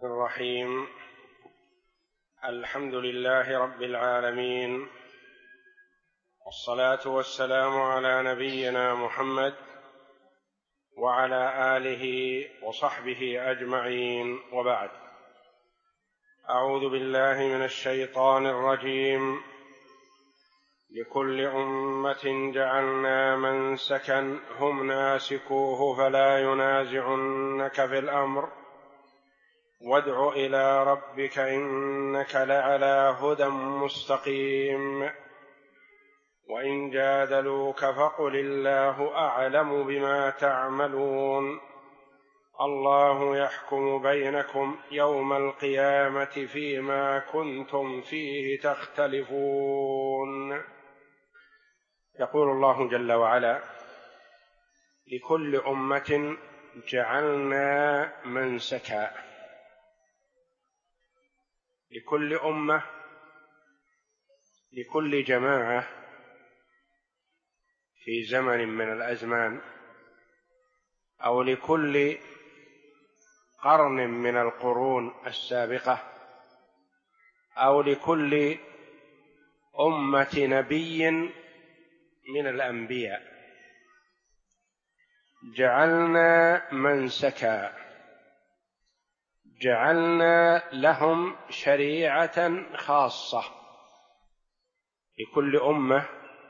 الرحيم. الحمد لله رب العالمين، والصلاة والسلام على نبينا محمد وعلى آله وصحبه أجمعين، وبعد. أعوذ بالله من الشيطان الرجيم. لكل أمة جعلنا منسكا هم ناسكوه فلا ينازعنك في الأمر وادع إلى ربك إنك لعلى هدى مستقيم. وإن جادلوك فقل الله أعلم بما تعملون الله يحكم بينكم يوم القيامة فيما كنتم فيه تختلفون. يقول الله جل وعلا: لكل أمة جعلنا منسكا. لكل أمة، لكل جماعة في زمن من الأزمان، أو لكل قرن من القرون السابقة، أو لكل أمة نبي من الأنبياء، جعلنا منسكا، جعلنا لهم شريعة خاصة. لكل أمة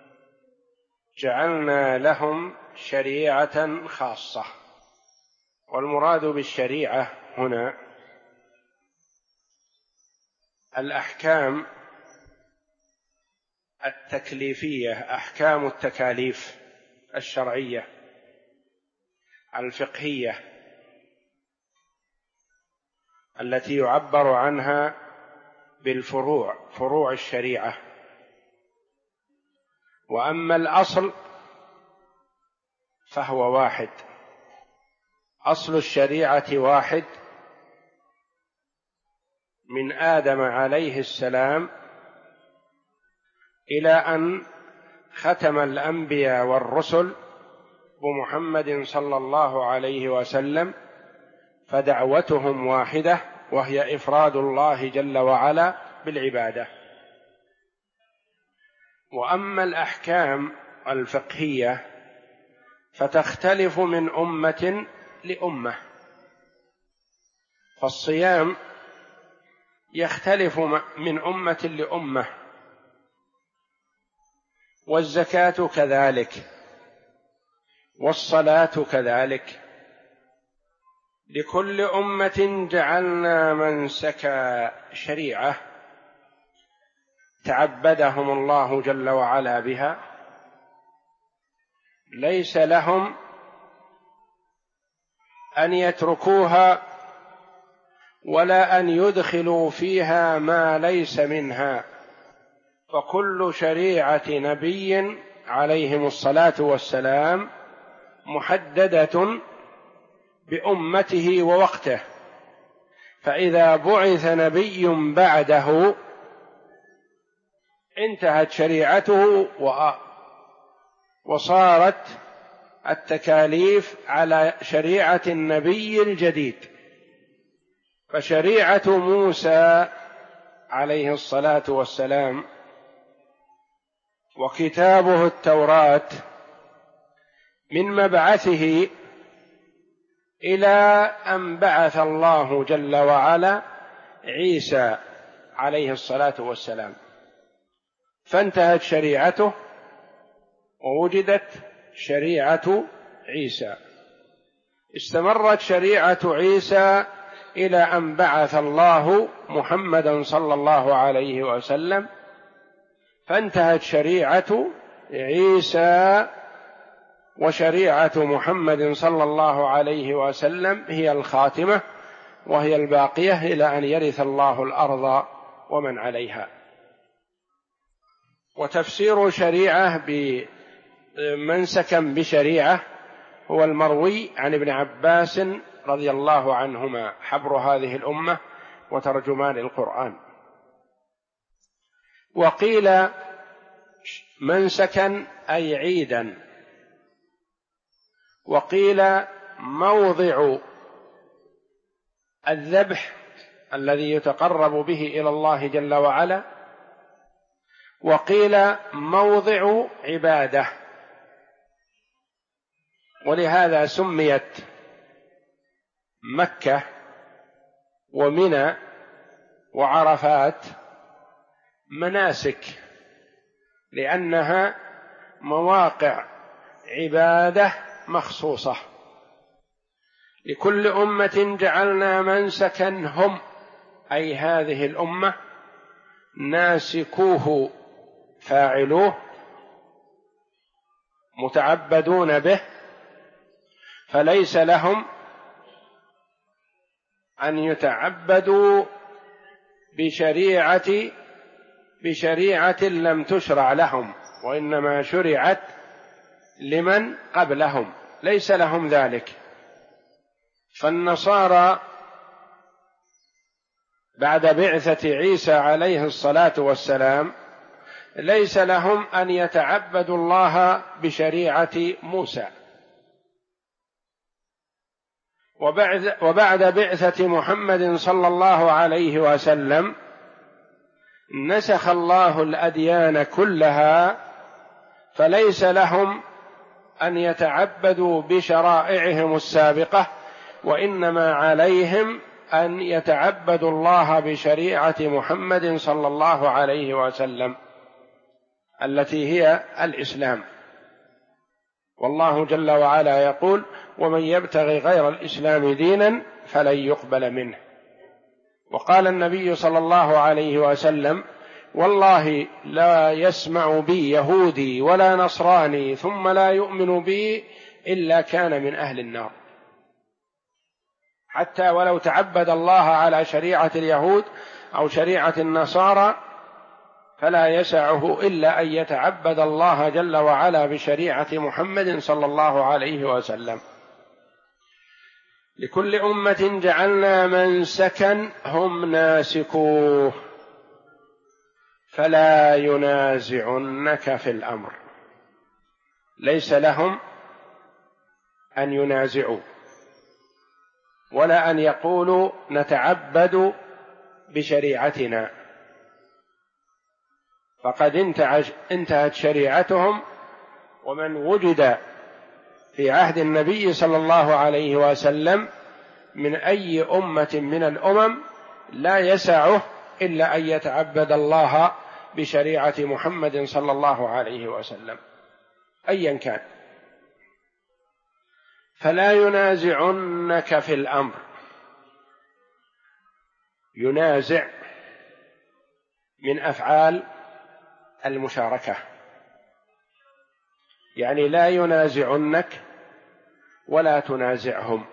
جعلنا لهم شريعة خاصة. والمراد بالشريعة هنا الأحكام التكليفية، أحكام التكاليف الشرعية الفقهية التي يعبر عنها بالفروع، فروع الشريعة. وأما الأصل فهو واحد، أصل الشريعة واحد من آدم عليه السلام إلى أن ختم الأنبياء والرسل بمحمد صلى الله عليه وسلم، فدعوتهم واحدة، وهي إفراد الله جل وعلا بالعبادة. وأما الأحكام الفقهية فتختلف من أمة لأمة. فالصيام يختلف من أمة لأمة، والزكاة كذلك، والصلاة كذلك. لكل أمة جعلنا منسكا، شريعة تعبدهم الله جل وعلا بها، ليس لهم أن يتركوها ولا أن يدخلوا فيها ما ليس منها. فكل شريعة نبي عليهم الصلاة والسلام محددة بأمته ووقته، فإذا بعث نبي بعده انتهت شريعته وصارت التكاليف على شريعة النبي الجديد. فشريعة موسى عليه الصلاة والسلام وكتابه التوراة من مبعثه إلى أن بعث الله جل وعلا عيسى عليه الصلاة والسلام، فانتهت شريعته ووجدت شريعة عيسى. استمرت شريعة عيسى إلى أن بعث الله محمدا صلى الله عليه وسلم، فانتهت شريعة عيسى، وشريعة محمد صلى الله عليه وسلم هي الخاتمة، وهي الباقية إلى أن يرث الله الأرض ومن عليها. وتفسير شريعة بمنسكا بشريعة هو المروي عن ابن عباس رضي الله عنهما، حبر هذه الأمة وترجمان القرآن. وقيل منسكا أي عيدا، وقيل موضع الذبح الذي يتقرب به إلى الله جل وعلا، وقيل موضع عبادة، ولهذا سميت مكة ومنى وعرفات مناسك، لأنها مواقع عبادة مخصوصة. لكل أمة جعلنا منسكا هم، أي هذه الأمة، ناسكوه فاعلوه متعبدون به، فليس لهم أن يتعبدوا بشريعة لم تشرع لهم، وإنما شرعت لمن قبلهم، ليس لهم ذلك. فالنصارى بعد بعثة عيسى عليه الصلاة والسلام ليس لهم أن يتعبدوا الله بشريعة موسى، وبعد بعثة محمد صلى الله عليه وسلم نسخ الله الأديان كلها، فليس لهم أن يتعبدوا بشرائعهم السابقة، وإنما عليهم أن يتعبدوا الله بشريعة محمد صلى الله عليه وسلم التي هي الإسلام. والله جل وعلا يقول: ومن يبتغي غير الإسلام دينا فلن يقبل منه. وقال النبي صلى الله عليه وسلم: والله لا يسمع بي يهودي ولا نصراني ثم لا يؤمن بي إلا كان من أهل النار. حتى ولو تعبد الله على شريعة اليهود أو شريعة النصارى فلا يسعه إلا أن يتعبد الله جل وعلا بشريعة محمد صلى الله عليه وسلم. لكل أمة جعلنا منسكا هم ناسكوه فلا ينازعنك في الأمر، ليس لهم أن ينازعوا ولا أن يقولوا نتعبد بشريعتنا، فقد انتهت شريعتهم. ومن وجد في عهد النبي صلى الله عليه وسلم من أي أمة من الأمم لا يسعه إلا أن يتعبد الله بشريعة محمد صلى الله عليه وسلم أيا كان. فلا ينازعنك في الأمر. ينازع من أفعال المشاركة، يعني لا ينازعنك ولا تنازعهم.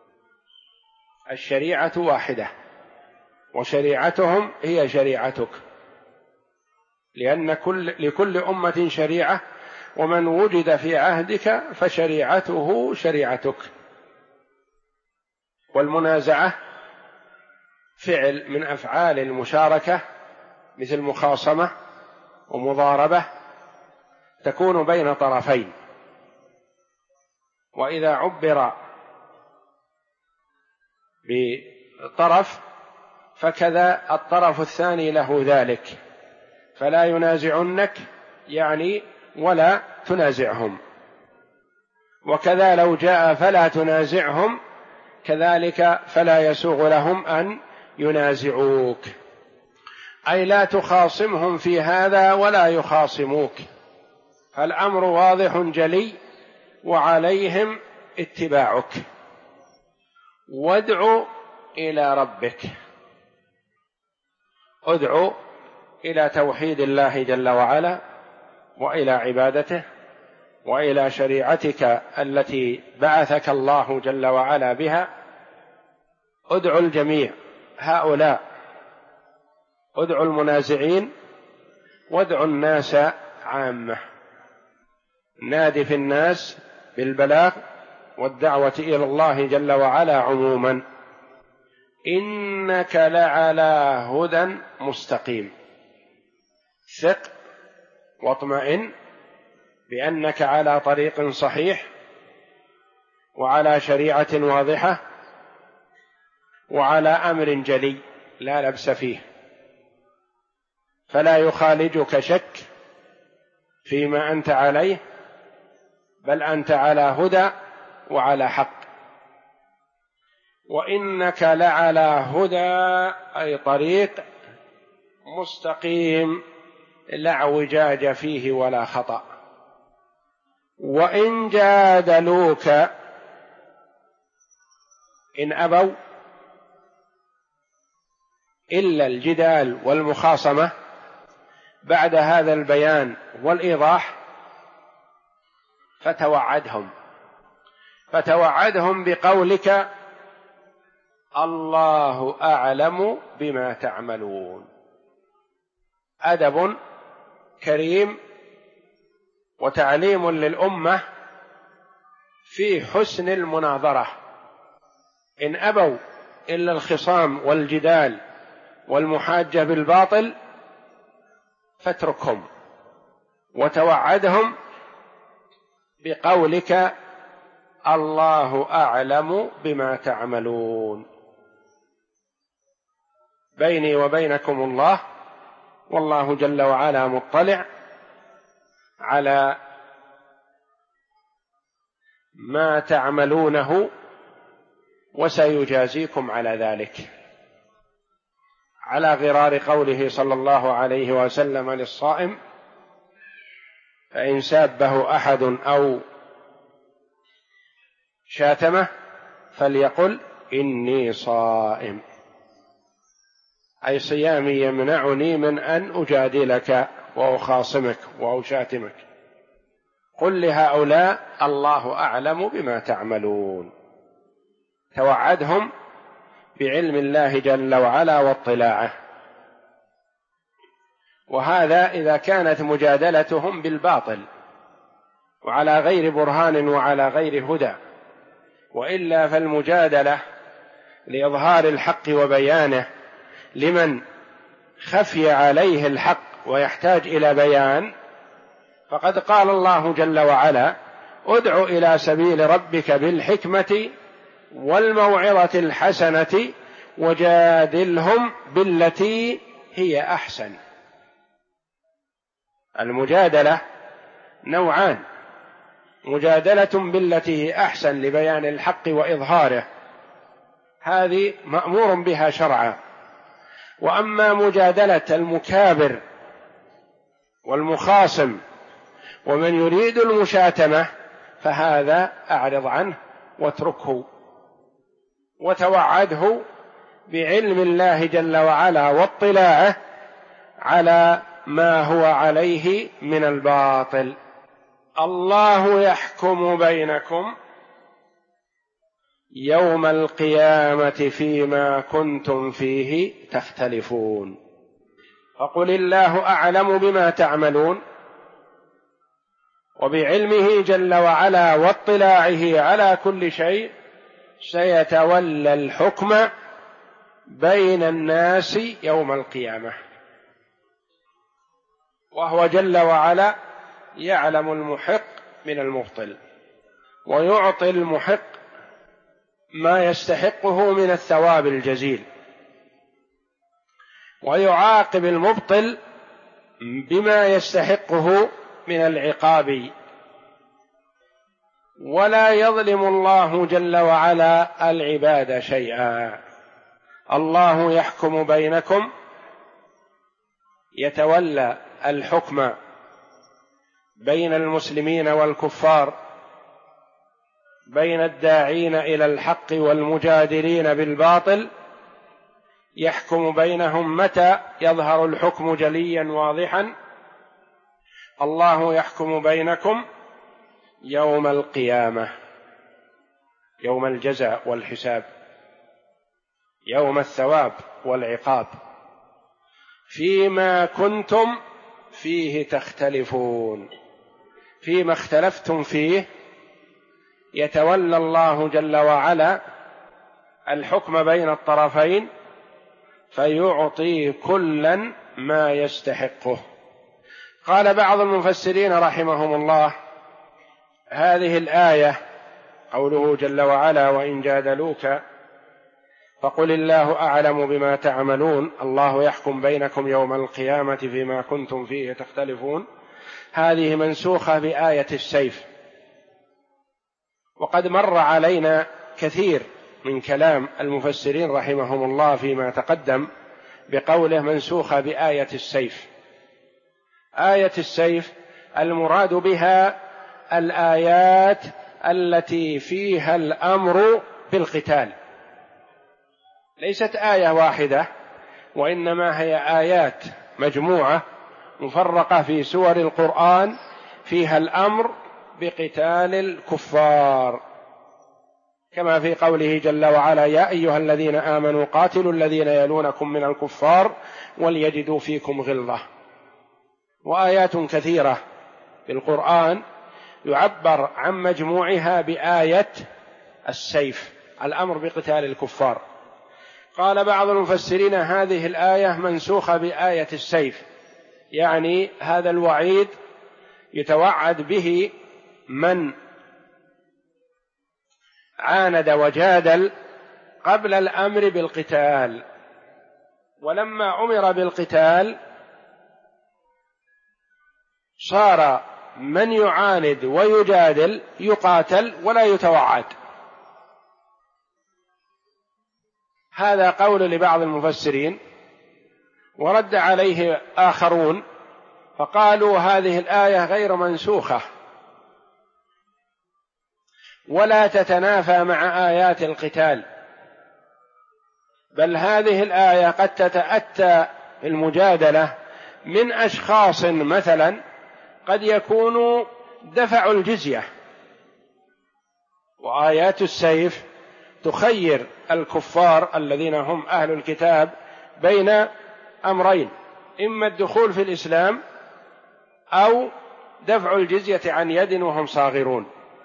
الشريعة واحدة وشريعتهم هي شريعتك، لأن لكل أمة شريعة، ومن وجد في عهدك فشريعته شريعتك. والمنازعة فعل من أفعال المشاركة مثل مخاصمة ومضاربة تكون بين طرفين، وإذا عبر بطرف فكذا الطرف الثاني له ذلك. فلا ينازعنك يعني ولا تنازعهم، وكذا لو جاء فلا تنازعهم كذلك فلا يسوغ لهم أن ينازعوك، أي لا تخاصمهم في هذا ولا يخاصموك، فالأمر واضح جلي وعليهم اتباعك. وادع إلى ربك، ادع إلى توحيد الله جل وعلا وإلى عبادته وإلى شريعتك التي بعثك الله جل وعلا بها. ادع الجميع هؤلاء، ادع المنازعين وادع الناس عامة، نادي في الناس بالبلاغ والدعوة إلى الله جل وعلا عموما. إنك لعلى هدى مستقيم. ثق واطمئن بأنك على طريق صحيح وعلى شريعة واضحة وعلى أمر جلي. لا لبس فيه، فلا يخالجك شك فيما أنت عليه، بل أنت على هدى وعلى حق. وإنك لعلى هدى أي طريق مستقيم لا اعوجاج فيه ولا خطأ. وإن جادلوك، إن أبوا إلا الجدال والمخاصمة بعد هذا البيان والإيضاح، فتوعدهم بقولك الله أعلم بما تعملون. أدب كريم وتعليم للأمة في حسن المناظرة. إن أبوا إلا الخصام والجدال والمحاجة بالباطل فاتركهم، وتوعدهم بقولك الله أعلم بما تعملون. بيني وبينكم الله، والله جل وعلا مطلع على ما تعملونه وسيجازيكم على ذلك، على غرار قوله صلى الله عليه وسلم للصائم: فإن سابه أحد أو شاتمه فليقل إني صائم، أي صيامي يمنعني من أن أجادلك وأخاصمك وأشاتمك. قل لهؤلاء الله أعلم بما تعملون. توعدهم بعلم الله جل وعلا واطلاعه. وهذا إذا كانت مجادلتهم بالباطل وعلى غير برهان وعلى غير هدى، وإلا فالمجادلة لإظهار الحق وبيانه لمن خفي عليه الحق ويحتاج إلى بيان، فقد قال الله جل وعلا: ادع إلى سبيل ربك بالحكمة والموعظة الحسنة وجادلهم بالتي هي أحسن. المجادلة نوعان: مجادلة بالتي هي أحسن لبيان الحق وإظهاره، هذه مأمور بها شرعا. وأما مجادلة المكابر والمخاصم ومن يريد المشاتمة فهذا أعرض عنه واتركه، وتوعده بعلم الله جل وعلا واطلاعه على ما هو عليه من الباطل. الله يحكم بينكم يوم القيامة فيما كنتم فيه تختلفون. فقل الله أعلم بما تعملون، وبعلمه جل وعلا واطلاعه على كل شيء سيتولى الحكم بين الناس يوم القيامة، وهو جل وعلا يعلم المحق من المبطل، ويعطي المحق ما يستحقه من الثواب الجزيل، ويعاقب المبطل بما يستحقه من العقاب. ولا يظلم الله جل وعلا العباد شيئا. الله يحكم بينكم، يتولى الحكم بين المسلمين والكفار، بين الداعين إلى الحق والمجادلين بالباطل، يحكم بينهم متى يظهر الحكم جليا واضحا. الله يحكم بينكم يوم القيامة، يوم الجزاء والحساب، يوم الثواب والعقاب، فيما كنتم فيه تختلفون. فيما اختلفتم فيه يتولى الله جل وعلا الحكم بين الطرفين، فيعطي كلا ما يستحقه. قال بعض المفسرين رحمهم الله: هذه الآية قوله جل وعلا: وإن جادلوك فقل الله أعلم بما تعملون الله يحكم بينكم يوم القيامة فيما كنتم فيه تختلفون، هذه منسوخة بآية السيف. وقد مر علينا كثير من كلام المفسرين رحمهم الله فيما تقدم بقوله منسوخة بآية السيف. آية السيف المراد بها الآيات التي فيها الأمر بالقتال، ليست آية واحدة، وإنما هي آيات مجموعة مفرقة في سور القرآن فيها الأمر بقتال الكفار، كما في قوله جل وعلا يا أيها الذين آمنوا قاتلوا الذين يلونكم من الكفار وليجدوا فيكم غلظة. وآيات كثيرة في القرآن يعبر عن مجموعها بآية السيف، الأمر بقتال الكفار. قال بعض المفسرين هذه الآية منسوخة بآية السيف، يعني هذا الوعيد يتوعد به من عاند وجادل قبل الأمر بالقتال، ولما أمر بالقتال صار من يعاند ويجادل يقاتل ولا يتوعد. هذا قول لبعض المفسرين، ورد عليه آخرون فقالوا هذه الآية غير منسوخة ولا تتنافى مع آيات القتال، بل هذه الآية قد تتأتى المجادلة من أشخاص مثلا قد يكونوا دفعوا الجزية، وآيات السيف تخير الكفار الذين هم أهل الكتاب بين أمرين، إما الدخول في الإسلام أو دفع الجزية عن يد وهم صاغرون.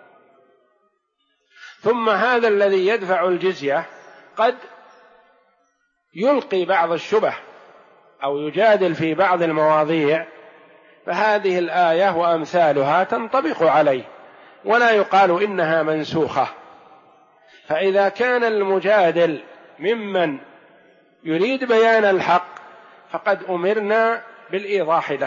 ثم هذا الذي يدفع الجزية قد يلقي بعض الشبه أو يجادل في بعض المواضيع، فهذه الآية وأمثالها تنطبق عليه ولا يقال إنها منسوخة. فإذا كان المجادل ممن يريد بيان الحق فقد أمرنا بالإيضاح له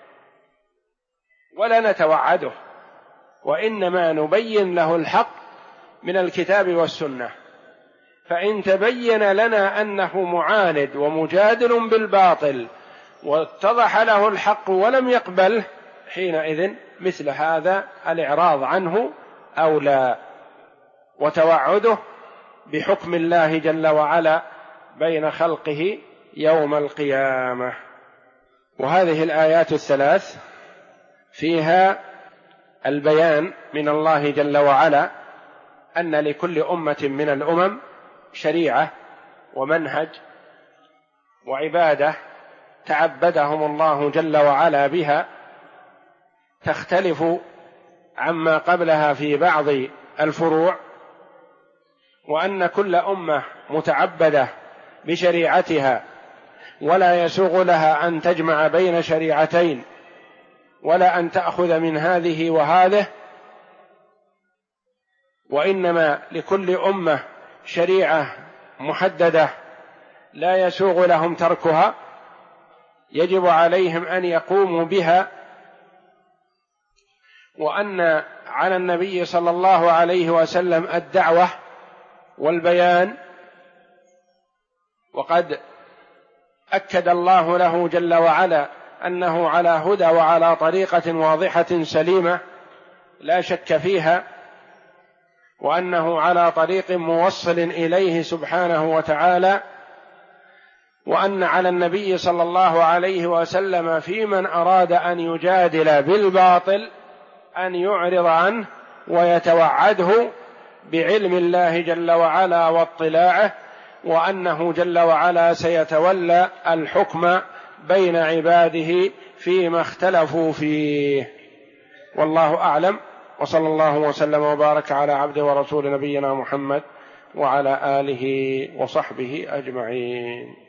ولا نتوعده، وإنما نبين له الحق من الكتاب والسنة. فإن تبين لنا أنه معاند ومجادل بالباطل واتضح له الحق ولم يقبله، حينئذ مثل هذا الإعراض عنه أولى، وتوعده بحكم الله جل وعلا بين خلقه يوم القيامة. وهذه الآيات الثلاث فيها البيان من الله جل وعلا أن لكل أمة من الأمم شريعة ومنهج وعبادة تعبدهم الله جل وعلا بها، تختلف عما قبلها في بعض الفروع، وأن كل أمة متعبدة بشريعتها ولا يسوغ لها أن تجمع بين شريعتين ولا أن تأخذ من هذه وهذه، وإنما لكل أمة شريعة محددة لا يسوغ لهم تركها، يجب عليهم أن يقوموا بها، وأن على النبي صلى الله عليه وسلم الدعوة والبيان. وقد أكد الله له جل وعلا أنه على هدى وعلى طريقة واضحة سليمة لا شك فيها، وأنه على طريق موصل إليه سبحانه وتعالى، وأن على النبي صلى الله عليه وسلم في من أراد أن يجادل بالباطل أن يعرض عنه ويتوعده بعلم الله جل وعلا واطلاعه، وأنه جل وعلا سيتولى الحكم بين عباده فيما اختلفوا فيه. والله أعلم، وصلى الله وسلم وبارك على عبده ورسول نبينا محمد وعلى آله وصحبه أجمعين.